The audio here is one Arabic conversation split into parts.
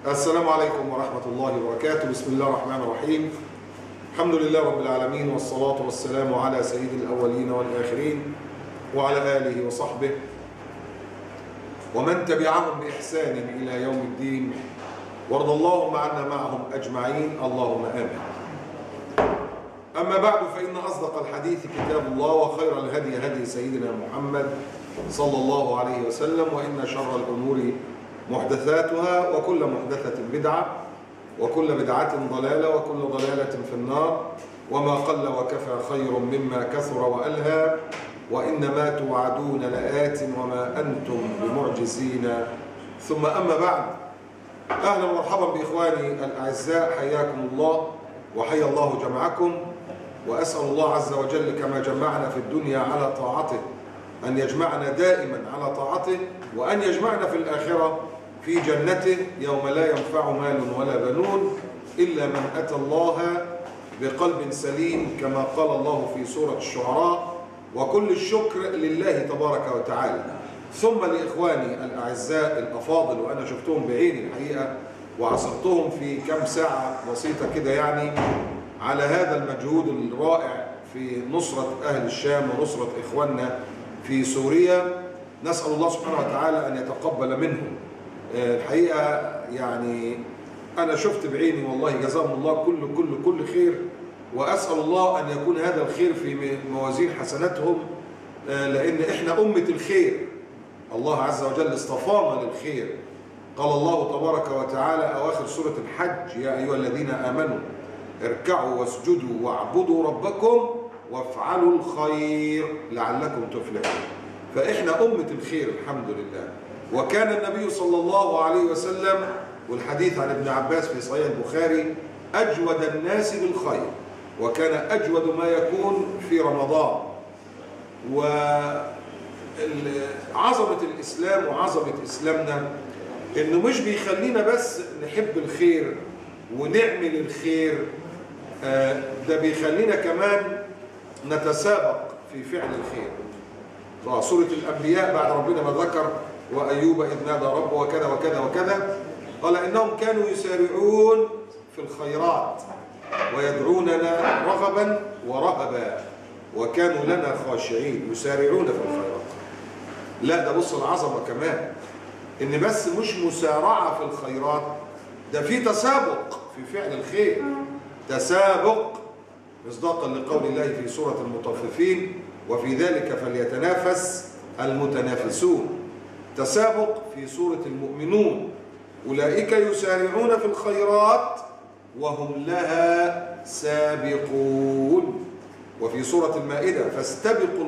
السلام عليكم ورحمة الله وبركاته. بسم الله الرحمن الرحيم. الحمد لله رب العالمين، والصلاة والسلام على سيد الأولين والآخرين وعلى آله وصحبه ومن تبعهم بإحسان إلى يوم الدين، وارض اللهم عنا معهم أجمعين، اللهم آمين. أما بعد، فإن أصدق الحديث كتاب الله، وخير الهدي هدي سيدنا محمد صلى الله عليه وسلم، وإن شر الأمور محدثاتها، وكل محدثة بدعة، وكل بدعة ضلالة، وكل ضلالة في النار. وما قل وكفى خير مما كثر وألهى، وإنما توعدون لآت وما أنتم بمعجزين. ثم أما بعد، أهلا ومرحبا بإخواني الأعزاء، حياكم الله وحيا الله جمعكم. وأسأل الله عز وجل كما جمعنا في الدنيا على طاعته أن يجمعنا دائما على طاعته، وأن يجمعنا في الآخرة في جنته يوم لا ينفع مال ولا بنون إلا من أتى الله بقلب سليم، كما قال الله في سورة الشعراء: وكل الشكر لله تبارك وتعالى. ثم لإخواني الأعزاء الأفاضل، وأنا شفتهم بعيني الحقيقة وعصرتهم في كم ساعة بسيطة كده يعني، على هذا المجهود الرائع في نصرة أهل الشام ونصرة إخواننا في سوريا. نسأل الله سبحانه وتعالى أن يتقبل منهم. الحقيقة يعني أنا شفت بعيني والله، جزاهم الله كل خير، وأسأل الله أن يكون هذا الخير في موازين حسناتهم، لأن إحنا أمة الخير. الله عز وجل اصطفانا للخير. قال الله تبارك وتعالى أواخر سورة الحج: يا أيها الذين آمنوا اركعوا واسجدوا واعبدوا ربكم وافعلوا الخير لعلكم تفلحون. فإحنا أمة الخير الحمد لله. وكان النبي صلى الله عليه وسلم، والحديث عن ابن عباس في صحيح البخاري: أجود الناس بالخير، وكان أجود ما يكون في رمضان. وعظمة الإسلام وعظمة إسلامنا إنه مش بيخلينا بس نحب الخير ونعمل الخير، ده بيخلينا كمان نتسابق في فعل الخير. سورة الأنبياء بعد ربنا ما ذكر وأيوب إذ نادى ربه وكذا وكذا وكذا، قال إنهم كانوا يسارعون في الخيرات ويدعوننا رغبا ورهبا وكانوا لنا خاشعين. يسارعون في الخيرات. لا، ده بص العظمة كمان، إن بس مش مسارعة في الخيرات، ده في تسابق في فعل الخير. تسابق مصداقا لقول الله في سورة المطففين: وفي ذلك فليتنافس المتنافسون. تسابق في سورة المؤمنون: أولئك يسارعون في الخيرات وهم لها سابقون. وفي سورة المائدة: فاستبقوا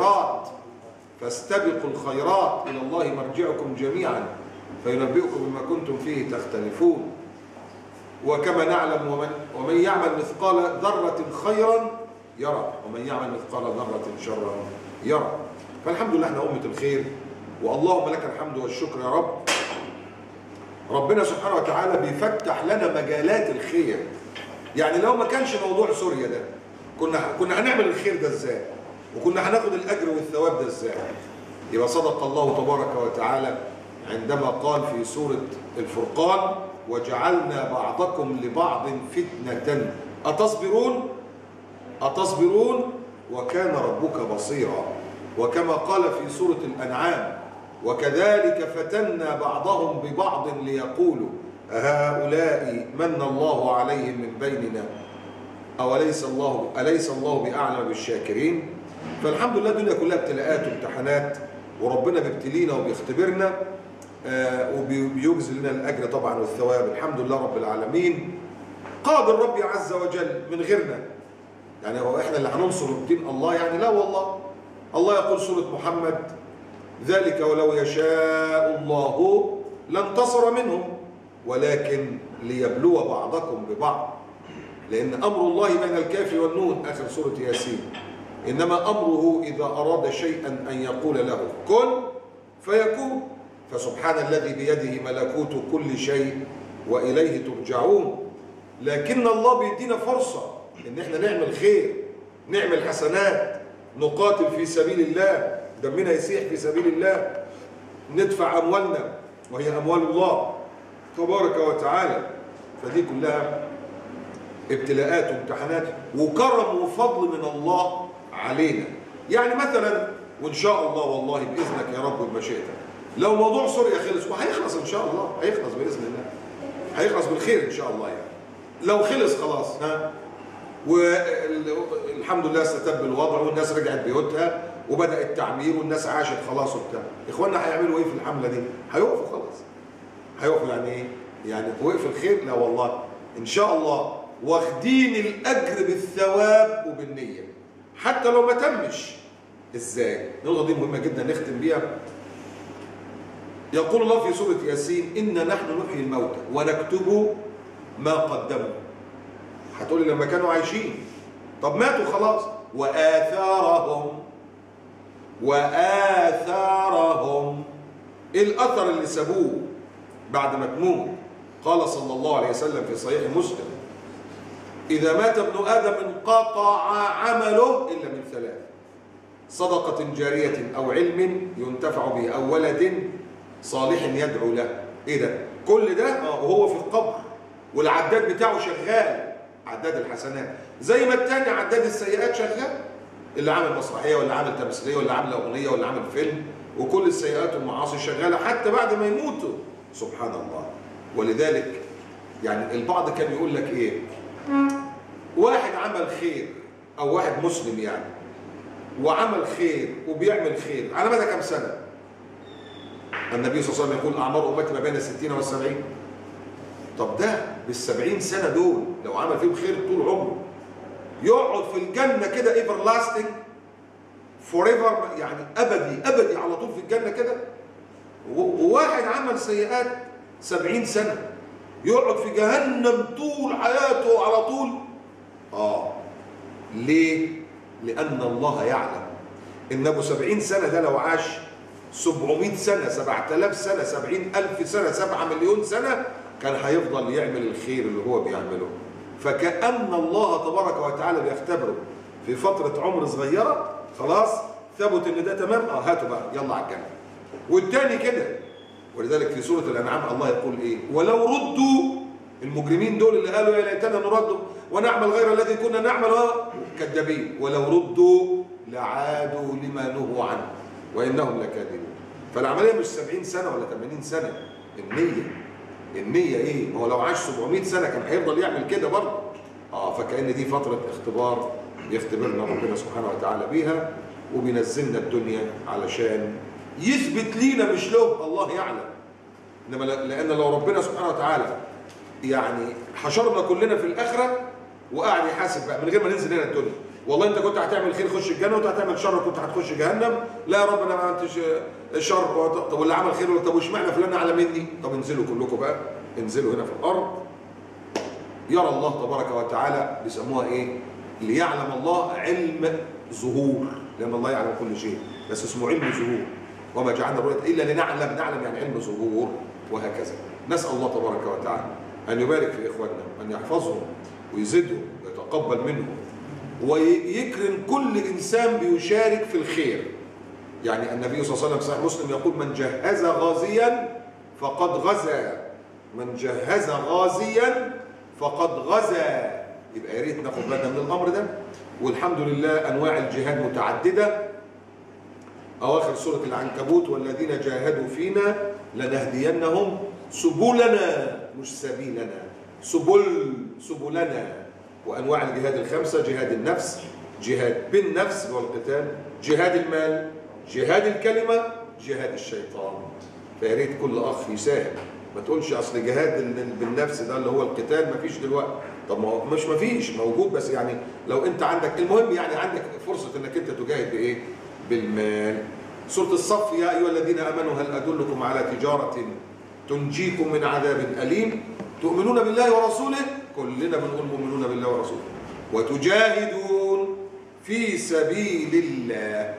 الخيرات إلى الله مرجعكم جميعا فينبئكم بما كنتم فيه تختلفون. وكما نعلم: ومن يعمل مثقال ذرة خيرا يرى ومن يعمل مثقال ذرة شرا يرى. فالحمد لله احنا أمة الخير، واللهم لك الحمد والشكر يا رب. ربنا سبحانه وتعالى بيفتح لنا مجالات الخير. يعني لو ما كانش موضوع سوريا ده، كنا هنعمل الخير ده ازاي؟ وكنا هناخد الأجر والثواب ده ازاي؟ يبقى صدق الله تبارك وتعالى عندما قال في سورة الفرقان: وجعلنا بعضكم لبعض فتنة أتصبرون وكان ربك بصيرا. وكما قال في سورة الأنعام: وكذلك فتنا بعضهم ببعض ليقولوا أهؤلاء من الله عليهم من بيننا أليس الله بأعلم بالشاكرين. فالحمد لله الدنيا كلها ابتلاءات وامتحانات، وربنا بيبتلينا وبيختبرنا، وبيجزل لنا الأجر طبعا والثواب. الحمد لله رب العالمين. قادر ربي عز وجل من غيرنا. يعني هو احنا اللي هننصر دين الله؟ يعني لا والله. الله يقول سورة محمد: ذلك ولو يشاء الله لانتصر منهم ولكن ليبلو بعضكم ببعض، لأن أمر الله بين الكاف والنون، آخر سورة ياسين. إنما أمره إذا أراد شيئا أن يقول له كن فيكون. فسبحان الذي بيده ملكوت كل شيء وإليه ترجعون. لكن الله بيدينا فرصة إن احنا نعمل خير، نعمل حسنات، نقاتل في سبيل الله، دمنا يسيح في سبيل الله، ندفع أموالنا وهي أموال الله، تبارك وتعالى. فدي كلها ابتلاءات وامتحانات وكرم وفضل من الله علينا. يعني مثلا وان شاء الله والله باذنك يا رب وبمشيئتك، لو موضوع سوريا خلص وهيخلص ان شاء الله، هيخلص باذن الله، هيخلص بالخير ان شاء الله. يعني لو خلص خلاص والحمد لله استتب الوضع والناس رجعت بيوتها وبدأ التعمير والناس عاشت خلاص وبتاع، اخواننا هيعملوا ايه في الحمله دي؟ هيقفوا خلاص. هيقفوا يعني ايه؟ يعني وقف الخير؟ لا والله ان شاء الله واخدين الاجر بالثواب وبالنيه حتى لو ما تمش. ازاي؟ النقطه دي مهمه جدا نختم بيها. يقول الله في سوره ياسين: انا نحن نحيي الموتى ونكتب ما قدموا. هتقولي لما كانوا عايشين، طب ماتوا خلاص. وآثارهم ايه الاثر اللي سابوه بعد ما تموت؟ قال صلى الله عليه وسلم في صحيح مسلم: اذا مات ابن ادم انقطع عمله الا من ثلاث: صدقة جارية او علم ينتفع به او ولد صالح يدعو له. ايه ده؟ كل ده وهو في القبر والعداد بتاعه شغال، عداد الحسنات، زي ما التاني عداد السيئات شغال، اللي عامل مسرحيه ولا عامل تمثيليه ولا عامل اغنيه ولا عامل فيلم، وكل السيئات والمعاصي شغاله حتى بعد ما يموتوا. سبحان الله. ولذلك يعني البعض كان يقول لك ايه؟ واحد عمل خير او واحد مسلم يعني وعمل خير وبيعمل خير على مدى كم سنه؟ النبي صلى الله عليه وسلم يقول: اعمار امتي ما بين 60 و 70. طب ده بال70 سنه دول لو عمل فيهم خير طول عمره يقعد في الجنه كده ايفر لاستنج فور ايفر، يعني ابدي ابدي على طول في الجنه كده. وواحد عمل سيئات 70 سنه يقعد في جهنم طول حياته على طول. ليه؟ لان الله يعلم ان ابو 70 سنه ده لو عاش 700 سنه 7000 سنه 70000 سنه 7 مليون سنه كان هيفضل يعمل الخير اللي هو بيعمله. فكأن الله تبارك وتعالى بيختبره في فترة عمر صغيرة، خلاص ثبت ان ده تمام، هاتوا بقى يلا على الجنة. والتاني كده. ولذلك في سورة الأنعام الله يقول ايه؟ ولو ردوا، المجرمين دول اللي قالوا يا ليتنا نرد ونعمل غير الذي كنا نعمل كذابين، ولو ردوا لعادوا لما نهوا عنه وإنهم لكاذبون. فالعملية مش 70 سنة ولا 80 سنة، النية ايه؟ ما هو لو عاش 700 سنة كان هيفضل يعمل كده برضه. فكأن دي فترة اختبار يختبرنا ربنا سبحانه وتعالى بيها وبينزلنا الدنيا علشان يثبت لينا مش له، الله يعلم. انما لأن لو ربنا سبحانه وتعالى يعني حشرنا كلنا في الآخرة وقاعد يحاسب بقى من غير ما ننزل هنا الدنيا، والله انت كنت هتعمل خير خش الجنة وانت هتعمل شر كنت هتخش جهنم، لا يا رب انا ما عملتش شر. طب واللي عمل خير طب واشمعنى فلان اعلى مني؟ طب انزلوا كلكم بقى، انزلوا هنا في الارض. يرى الله تبارك وتعالى، بيسموها ايه؟ ليعلم الله علم ظهور، لان الله يعلم كل شيء بس اسمه علم ظهور. وما جعلنا الرؤيا الا لنعلم، نعلم يعني علم ظهور، وهكذا. نسال الله تبارك وتعالى ان يبارك في اخواننا وان يحفظهم ويزدهم ويتقبل منهم ويكرم كل انسان بيشارك في الخير. يعني النبي صلى الله عليه وسلم صحيح مسلم يقول: من جهز غازيا فقد غزا، من جهز غازيا فقد غزا. يبقى يا ريت ناخد بالنا من الامر ده. والحمد لله انواع الجهاد متعدده. اواخر سوره العنكبوت: والذين جاهدوا فينا لنهدينهم سبلنا، مش سبيلنا، سبلنا. وانواع الجهاد الخمسه: جهاد النفس، جهاد بالنفس والقتال، جهاد المال، جهاد الكلمه، جهاد الشيطان. فيا ريت كل اخ يساهم. ما تقولش اصل جهاد بالنفس ده اللي هو القتال ما فيش دلوقتي. طب ما هو مش ما فيش، موجود، بس يعني لو انت عندك، المهم يعني عندك فرصه انك انت تجاهد بايه؟ بالمال. سوره الصف: يا ايها الذين امنوا هل ادلكم على تجاره تنجيكم من عذاب اليم تؤمنون بالله ورسوله. كلنا بنقول مؤمنون بالله ورسوله. وتجاهدون في سبيل الله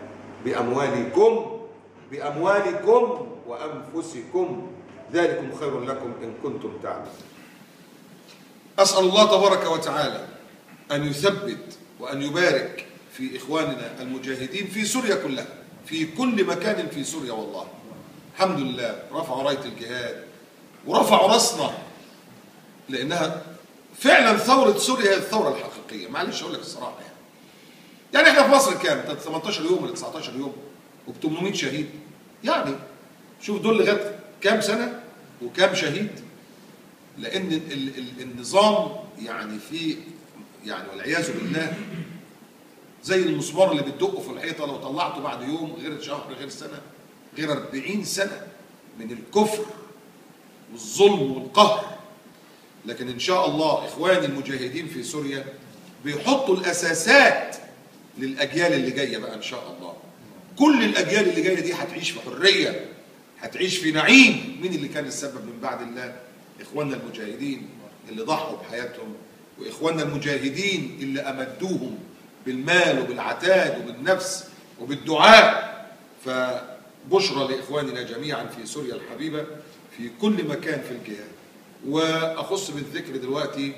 بأموالكم وأنفسكم ذلكم خير لكم إن كنتم تعلمون. أسأل الله تبارك وتعالى أن يثبت وأن يبارك في إخواننا المجاهدين في سوريا كلها، في كل مكان في سوريا. والله الحمد لله رفعوا راية الجهاد ورفعوا راسنا، لانها فعلا ثوره سوريا هي الثوره الحقيقيه. معلش اقول لك الصراحه يعني احنا في مصر كام؟ 18 يوم ولا 19 يوم وب 800 شهيد. يعني شوف دول لغايه كام سنه وكام شهيد؟ لان النظام يعني في يعني والعياذ بالله زي المسمار اللي بتدقه في الحيطه، لو طلعته بعد يوم غير شهر غير سنه غير 40 سنه من الكفر والظلم والقهر. لكن ان شاء الله اخواني المجاهدين في سوريا بيحطوا الاساسات للاجيال اللي جايه بقى ان شاء الله. كل الاجيال اللي جايه دي هتعيش في حريه، هتعيش في نعيم. مين اللي كان السبب من بعد الله؟ اخواننا المجاهدين اللي ضحوا بحياتهم، واخواننا المجاهدين اللي امدوهم بالمال وبالعتاد وبالنفس وبالدعاء. فبشرى لاخواننا جميعا في سوريا الحبيبه في كل مكان في الجهاد. واخص بالذكر دلوقتي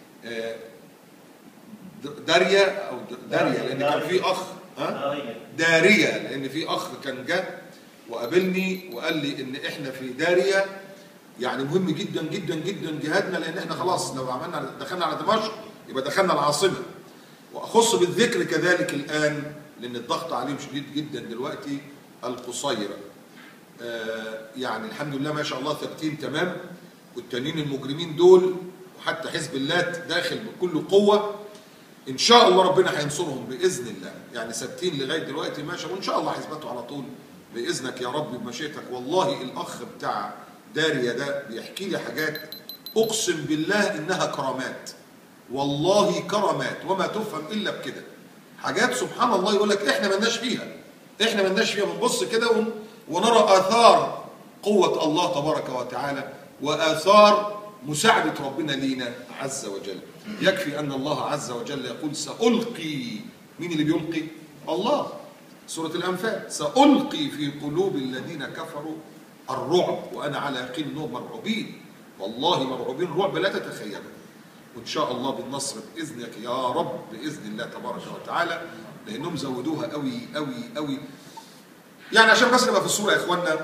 داريا او داريا، لان كان في اخ داريا، لان في اخ كان جه وقابلني وقال لي ان احنا في داريا يعني مهم جدا جدا جدا جهادنا، لان احنا خلاص لو عملنا دخلنا على دمشق يبقى دخلنا العاصمه. واخص بالذكر كذلك الان لان الضغط عليهم شديد جدا دلوقتي القصيره. يعني الحمد لله ما شاء الله ثابتين تمام، والتانيين المجرمين دول وحتى حزب الله داخل بكل قوه. ان شاء الله ربنا هينصرهم باذن الله، يعني ثابتين لغايه دلوقتي ماشي، وان شاء الله هيثبتوا على طول باذنك يا رب بمشيئتك. والله الاخ بتاع داريا ده بيحكي لي حاجات اقسم بالله انها كرامات، والله كرامات وما تفهم الا بكده. حاجات سبحان الله يقول لك احنا مالناش فيها، احنا مالناش فيها. بنبص كده ونرى اثار قوه الله تبارك وتعالى واثار مساعده ربنا لينا عز وجل. يكفي ان الله عز وجل يقول سألقي. مين اللي بيلقي؟ الله. سورة الأنفال سألقي في قلوب الذين كفروا الرعب وأنا على يقين أنهم مرعوبين، والله مرعوبين رعب لا تتخيله. وإن شاء الله بالنصر بإذنك يا رب بإذن الله تبارك وتعالى، لأنهم زودوها قوي قوي قوي. يعني عشان بس نبقى في الصورة يا إخوانا،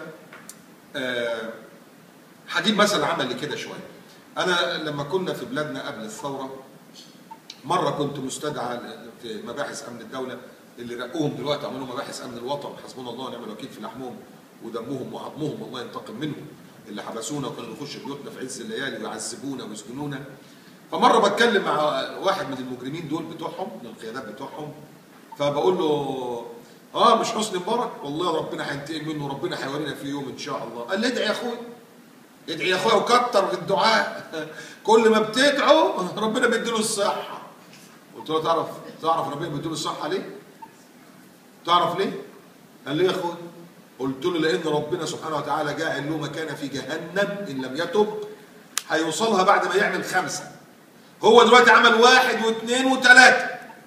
هجيب مثل عملي كده شوية. أنا لما كنا في بلادنا قبل الثورة مرة كنت مستدعى في مباحث أمن الدولة اللي رقوهم دلوقتي عملوا مباحث امن الوطن، حسبنا الله ونعم الوكيل في لحمهم ودمهم وعظمهم، الله ينتقم منهم، اللي حبسونا وكانوا يخشوا بيوتنا في عز الليالي ويعذبونا ويسجنونا. فمره بتكلم مع واحد من المجرمين دول بتوعهم، من القيادات بتوعهم، فبقول له مش حسني مبارك؟ والله ربنا هينتقم منه وربنا هيورينا في يوم ان شاء الله. قال لي ادعي يا اخويا، ادعي يا اخويا وكتر في الدعاء، كل ما بتدعوا ربنا بيديله الصحه. قلت له تعرف ربنا بيديله الصحه ليه؟ تعرف ليه؟ قال لي يا اخويا؟ قلت له لان ربنا سبحانه وتعالى جاعل له مكانه في جهنم ان لم يتب هيوصلها بعد ما يعمل 5. هو دلوقتي عمل 1 و2 و3،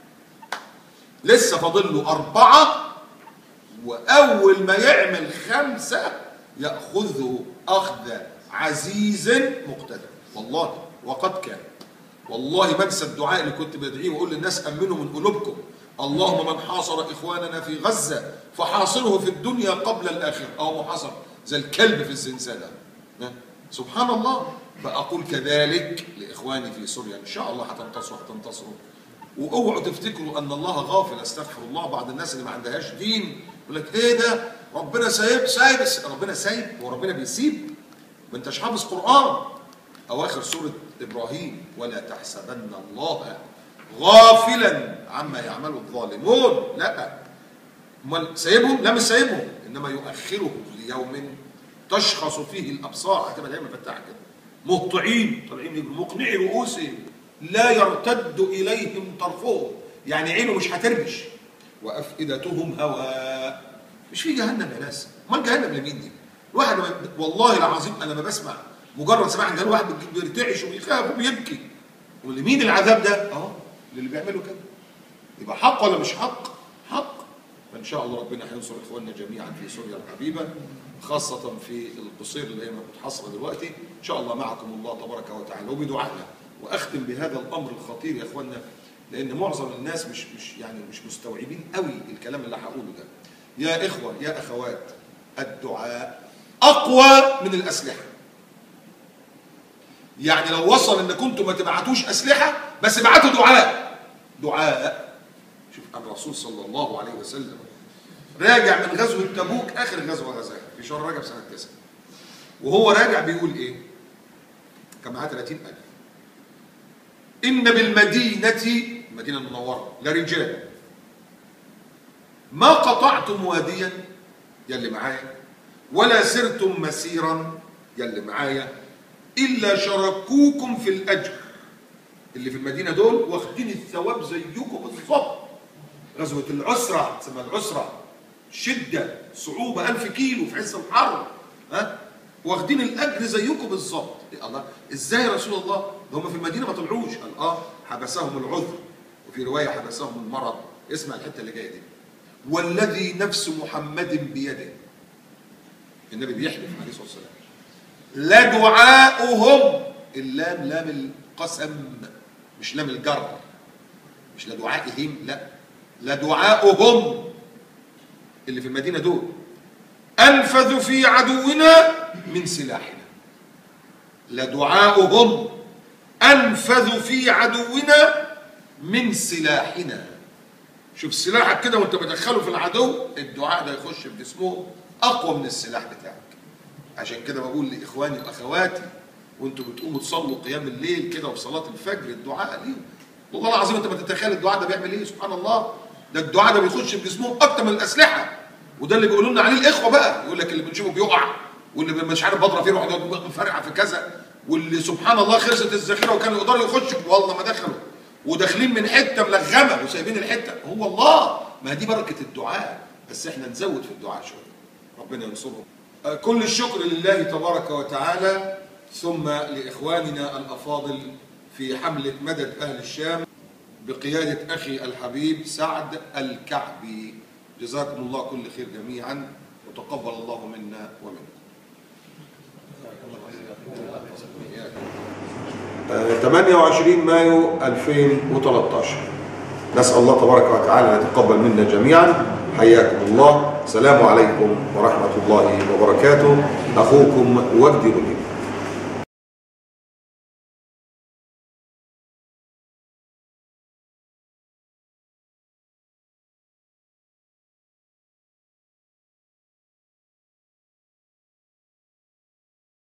لسه فاضل له 4، واول ما يعمل 5 ياخذه اخذ عزيز مقتدر. والله وقد كان. والله بنسى الدعاء اللي كنت بدعيه واقول للناس امنوا من قلوبكم، اللهم من حاصر اخواننا في غزه فحاصره في الدنيا قبل الاخره، او محاصر زي الكلب في الزنزانه. سبحان الله. فاقول كذلك لاخواني في سوريا ان شاء الله هتنتصروا. واوعوا تفتكروا ان الله غافل، استغفر الله. بعض الناس اللي ما عندهاش دين يقول لك ايه ده؟ ربنا سايب. ربنا سايب؟ هو ربنا بيسيب؟ ما انتش حافظ قران. اواخر سوره ابراهيم ولا تحسبن الله غافلا عما يعمل الظالمون. لا، امال سايبهم؟ لا مش سايبهم، انما يؤخرهم ليوم تشخص فيه الابصار. هتبقى دايما فتاحه كده، مهطعين طالعين مقنعي رؤوسهم لا يرتد اليهم طرفهم، يعني عينه مش هتربش، وافئدتهم هواء. مش في جهنم يا ناس؟ امال جهنم لمين دي؟ الواحد والله العظيم انا ما بسمع، مجرد سماع ان الواحد بيرتعش وبيخاف وبيبكي. ولمين العذاب ده؟ اللي بيعملوا كده. يبقى حق ولا مش حق؟ حق. فان شاء الله ربنا هينصر اخواننا جميعا في سوريا الحبيبه، خاصه في القصير اللي هي متحصره دلوقتي. ان شاء الله معكم الله تبارك وتعالى وبدعائنا. واختم بهذا الامر الخطير يا اخواننا، لان معظم الناس مش مستوعبين قوي الكلام اللي هقوله ده. يا اخوه يا اخوات، الدعاء اقوى من الاسلحه. يعني لو وصل ان كنتم ما تبعتوش اسلحه بس ابعتوا دعاء. دعاء. شوف الرسول صلى الله عليه وسلم راجع من غزوه تبوك، اخر غزوه غزاها في شهر رجب سنه 9، وهو راجع بيقول ايه؟ كان معاه 30,000. ان بالمدينه، المدينه المنوره، لرجال ما قطعتم واديا، يلي معايا، ولا سرتم مسيرا، يلي معايا، الا شاركوكم في الاجر. اللي في المدينه دول واخدين الثواب زيكم بالظبط. غزوه العسره، تسمى العسره، شده، صعوبه، 1000 كيلو في عز الحر، ها، واخدين الاجر زيكم بالظبط. الله، ازاي يا رسول الله؟ ده هم في المدينه ما طلعوش. قال حبسهم العذر، وفي روايه حبسهم المرض. اسمع الحته اللي جايه دي. والذي نفس محمد بيده، النبي بيحلف عليه الصلاه والسلام، لدعاؤهم، اللام لام القسم مش لام الجر، مش لدعائهم، لا، لدعاؤهم اللي في المدينه دول انفذ في عدونا من سلاحنا. لدعاؤهم انفذ في عدونا من سلاحنا. شوف سلاحك كده وانت بدخله في العدو، الدعاء ده يخش في جسمه اقوى من السلاح بتاعك. عشان كده بقول لاخواني واخواتي وانتوا بتقوموا تصلوا قيام الليل كده وفي صلاه الفجر، الدعاء ليهم والله العظيم انت ما تتخيل الدعاء ده بيعمل ايه. سبحان الله، ده الدعاء ده بيخش في جسمهم اكتر من الاسلحه. وده اللي بيقولوا لنا عليه الاخوه بقى، يقول لك اللي بنشوفه بيقع، واللي مش عارف بضرب فيه يروح مفرقع في كذا، واللي سبحان الله خلصت الذخيره وكانوا يقدروا يخشوا والله ما دخلوا، وداخلين من حته ملغمه وسايبين الحته. هو الله، ما دي بركه الدعاء، بس احنا نزود في الدعاء شويه، ربنا ينصرهم. كل الشكر لله تبارك وتعالى، ثم لاخواننا الافاضل في حمله مدد اهل الشام بقياده اخي الحبيب سعد الكعبي. جزاكم الله كل خير جميعا، وتقبل الله منا ومنكم. 28 مايو 2013. نسأل الله تبارك وتعالى أن يتقبل منا جميعا. حياكم الله، السلام عليكم ورحمة الله وبركاته. أخوكم وجدي غنيم.